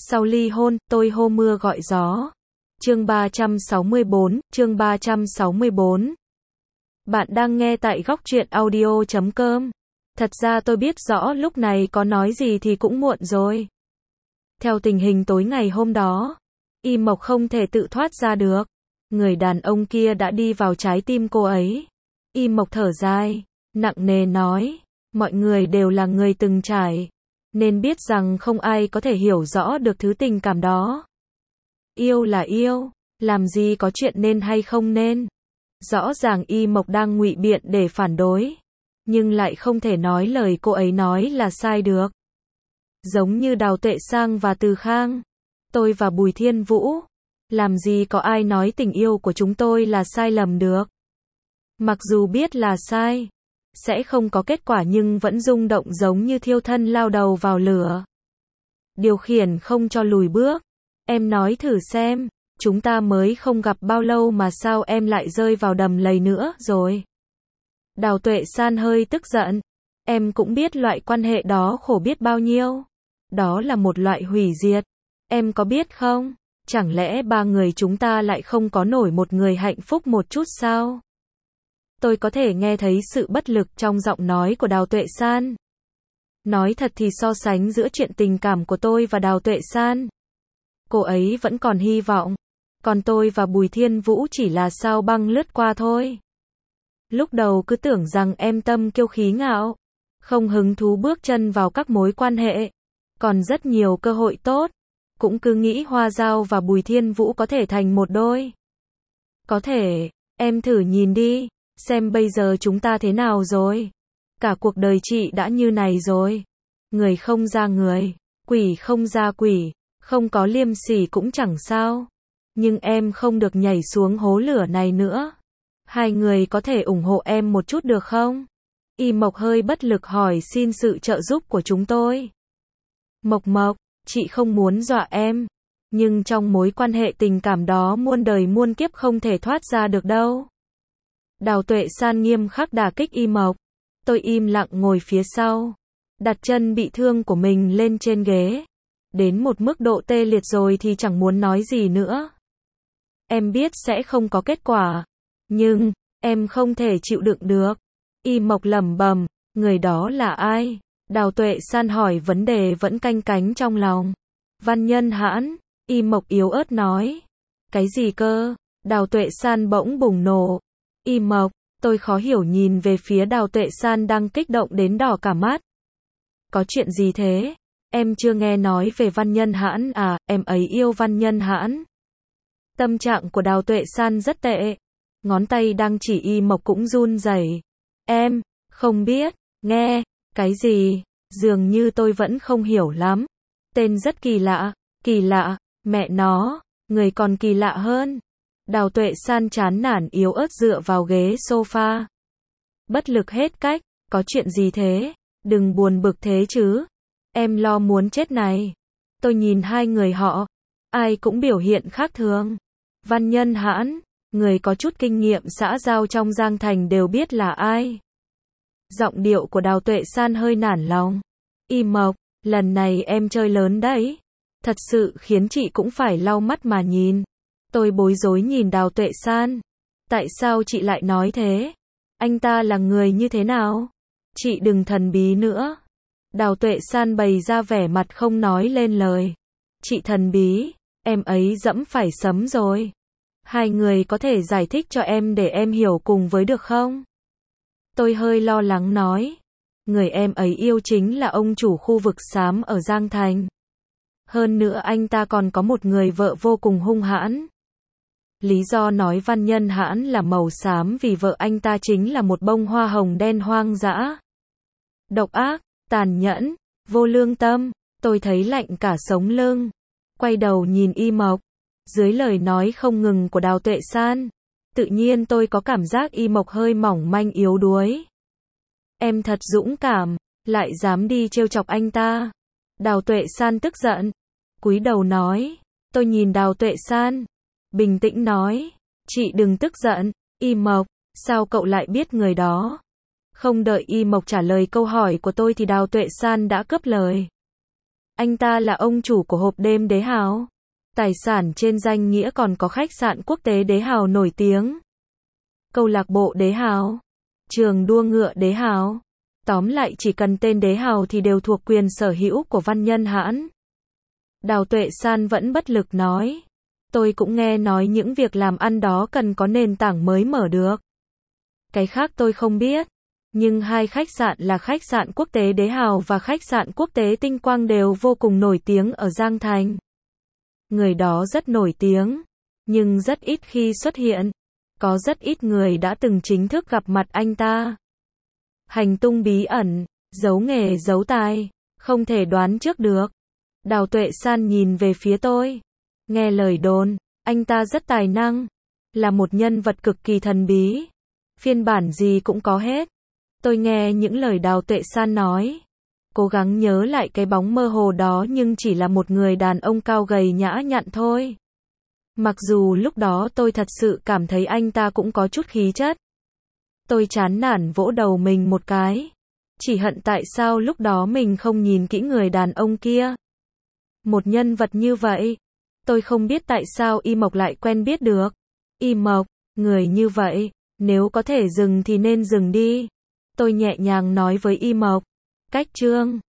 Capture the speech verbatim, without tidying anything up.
Sau ly hôn, tôi hô mưa gọi gió. Chương ba trăm sáu mươi bốn, chương ba trăm sáu mươi bốn. Bạn đang nghe tại góc truyện audio chấm com. Thật ra tôi biết rõ lúc này có nói gì thì cũng muộn rồi. Theo tình hình tối ngày hôm đó, Y Mộc không thể tự thoát ra được. Người đàn ông kia đã đi vào trái tim cô ấy. Y Mộc thở dài, nặng nề nói, mọi người đều là người từng trải, nên biết rằng không ai có thể hiểu rõ được thứ tình cảm đó. Yêu là yêu, làm gì có chuyện nên hay không nên. Rõ ràng Y Mộc đang ngụy biện để phản đối, nhưng lại không thể nói lời cô ấy nói là sai được. Giống như Đào Tuệ Sang và Từ Khang, tôi và Bùi Thiên Vũ, làm gì có ai nói tình yêu của chúng tôi là sai lầm được. Mặc dù biết là sai, sẽ không có kết quả nhưng vẫn rung động giống như thiêu thân lao đầu vào lửa. Điều khiển không cho lùi bước. Em nói thử xem, chúng ta mới không gặp bao lâu mà sao em lại rơi vào đầm lầy nữa rồi. Đào Tuệ San hơi tức giận. Em cũng biết loại quan hệ đó khổ biết bao nhiêu. Đó là một loại hủy diệt. Em có biết không? Chẳng lẽ ba người chúng ta lại không có nổi một người hạnh phúc một chút sao? Tôi có thể nghe thấy sự bất lực trong giọng nói của Đào Tuệ San. Nói thật thì so sánh giữa chuyện tình cảm của tôi và Đào Tuệ San, cô ấy vẫn còn hy vọng. Còn tôi và Bùi Thiên Vũ chỉ là sao băng lướt qua thôi. Lúc đầu cứ tưởng rằng em tâm kiêu khí ngạo, không hứng thú bước chân vào các mối quan hệ, còn rất nhiều cơ hội tốt. Cũng cứ nghĩ Hoa Dao và Bùi Thiên Vũ có thể thành một đôi. Có thể, em thử nhìn đi, xem bây giờ chúng ta thế nào rồi. Cả cuộc đời chị đã như này rồi. Người không ra người, quỷ không ra quỷ, không có liêm sỉ cũng chẳng sao. Nhưng em không được nhảy xuống hố lửa này nữa. Hai người có thể ủng hộ em một chút được không? Y Mộc hơi bất lực hỏi xin sự trợ giúp của chúng tôi. Mộc Mộc, chị không muốn dọa em, nhưng trong mối quan hệ tình cảm đó muôn đời muôn kiếp không thể thoát ra được đâu. Đào Tuệ San nghiêm khắc đả kích Y Mộc. Tôi im lặng ngồi phía sau, đặt chân bị thương của mình lên trên ghế. Đến một mức độ tê liệt rồi thì chẳng muốn nói gì nữa. Em biết sẽ không có kết quả, nhưng em không thể chịu đựng được. Y Mộc lẩm bẩm, người đó là ai? Đào Tuệ San hỏi vấn đề vẫn canh cánh trong lòng. Văn Nhân Hãn, Y Mộc yếu ớt nói. Cái gì cơ? Đào Tuệ San bỗng bùng nổ. Y Mộc, tôi khó hiểu nhìn về phía Đào Tuệ San đang kích động đến đỏ cả mắt. Có chuyện gì thế? Em chưa nghe nói về Văn Nhân Hãn à? Em ấy yêu Văn Nhân Hãn. Tâm trạng của Đào Tuệ San rất tệ. Ngón tay đang chỉ Y Mộc cũng run rẩy. Em, không biết, nghe, cái gì? Dường như tôi vẫn không hiểu lắm. Tên rất kỳ lạ, kỳ lạ, mẹ nó, người còn kỳ lạ hơn. Đào Tuệ San chán nản yếu ớt dựa vào ghế sofa. Bất lực hết cách, có chuyện gì thế? Đừng buồn bực thế chứ. Em lo muốn chết này. Tôi nhìn hai người họ, ai cũng biểu hiện khác thường. Văn Nhân Hãn, người có chút kinh nghiệm xã giao trong Giang Thành đều biết là ai. Giọng điệu của Đào Tuệ San hơi nản lòng. Y Mộc, lần này em chơi lớn đấy. Thật sự khiến chị cũng phải lau mắt mà nhìn. Tôi bối rối nhìn Đào Tuệ San. Tại sao chị lại nói thế? Anh ta là người như thế nào? Chị đừng thần bí nữa. Đào Tuệ San bày ra vẻ mặt không nói lên lời. Chị thần bí, em ấy dẫm phải sấm rồi. Hai người có thể giải thích cho em để em hiểu cùng với được không? Tôi hơi lo lắng nói. Người em ấy yêu chính là ông chủ khu vực xám ở Giang Thành. Hơn nữa anh ta còn có một người vợ vô cùng hung hãn. Lý do nói Văn Nhân Hãn là màu xám vì vợ anh ta chính là một bông hoa hồng đen hoang dã. Độc ác, tàn nhẫn, vô lương tâm. Tôi thấy lạnh cả sống lưng. Quay đầu nhìn Y Mộc. Dưới lời nói không ngừng của Đào Tuệ San, tự nhiên tôi có cảm giác Y Mộc hơi mỏng manh yếu đuối. Em thật dũng cảm, lại dám đi trêu chọc anh ta. Đào Tuệ San tức giận, cúi đầu nói. Tôi nhìn Đào Tuệ San, bình tĩnh nói. Chị đừng tức giận. Y Mộc, sao cậu lại biết người đó? Không đợi Y Mộc trả lời câu hỏi của tôi thì Đào Tuệ San đã cướp lời. Anh ta là ông chủ của hộp đêm Đế Hào. Tài sản trên danh nghĩa còn có khách sạn quốc tế Đế Hào nổi tiếng, câu lạc bộ Đế Hào, trường đua ngựa Đế Hào. Tóm lại chỉ cần tên Đế Hào thì đều thuộc quyền sở hữu của Văn Nhân Hãn. Đào Tuệ San vẫn bất lực nói. Tôi cũng nghe nói những việc làm ăn đó cần có nền tảng mới mở được. Cái khác tôi không biết. Nhưng hai khách sạn là khách sạn quốc tế Đế Hào và khách sạn quốc tế Tinh Quang đều vô cùng nổi tiếng ở Giang Thành. Người đó rất nổi tiếng, nhưng rất ít khi xuất hiện. Có rất ít người đã từng chính thức gặp mặt anh ta. Hành tung bí ẩn, giấu nghề giấu tài, không thể đoán trước được. Đào Tuệ San nhìn về phía tôi. Nghe lời đồn, anh ta rất tài năng, là một nhân vật cực kỳ thần bí. Phiên bản gì cũng có hết. Tôi nghe những lời Đào Tuệ San nói, cố gắng nhớ lại cái bóng mơ hồ đó nhưng chỉ là một người đàn ông cao gầy nhã nhặn thôi. Mặc dù lúc đó tôi thật sự cảm thấy anh ta cũng có chút khí chất. Tôi chán nản vỗ đầu mình một cái. Chỉ hận tại sao lúc đó mình không nhìn kỹ người đàn ông kia. Một nhân vật như vậy, tôi không biết tại sao Y Mộc lại quen biết được. Y Mộc, người như vậy, nếu có thể dừng thì nên dừng đi. Tôi nhẹ nhàng nói với Y Mộc. Cách chương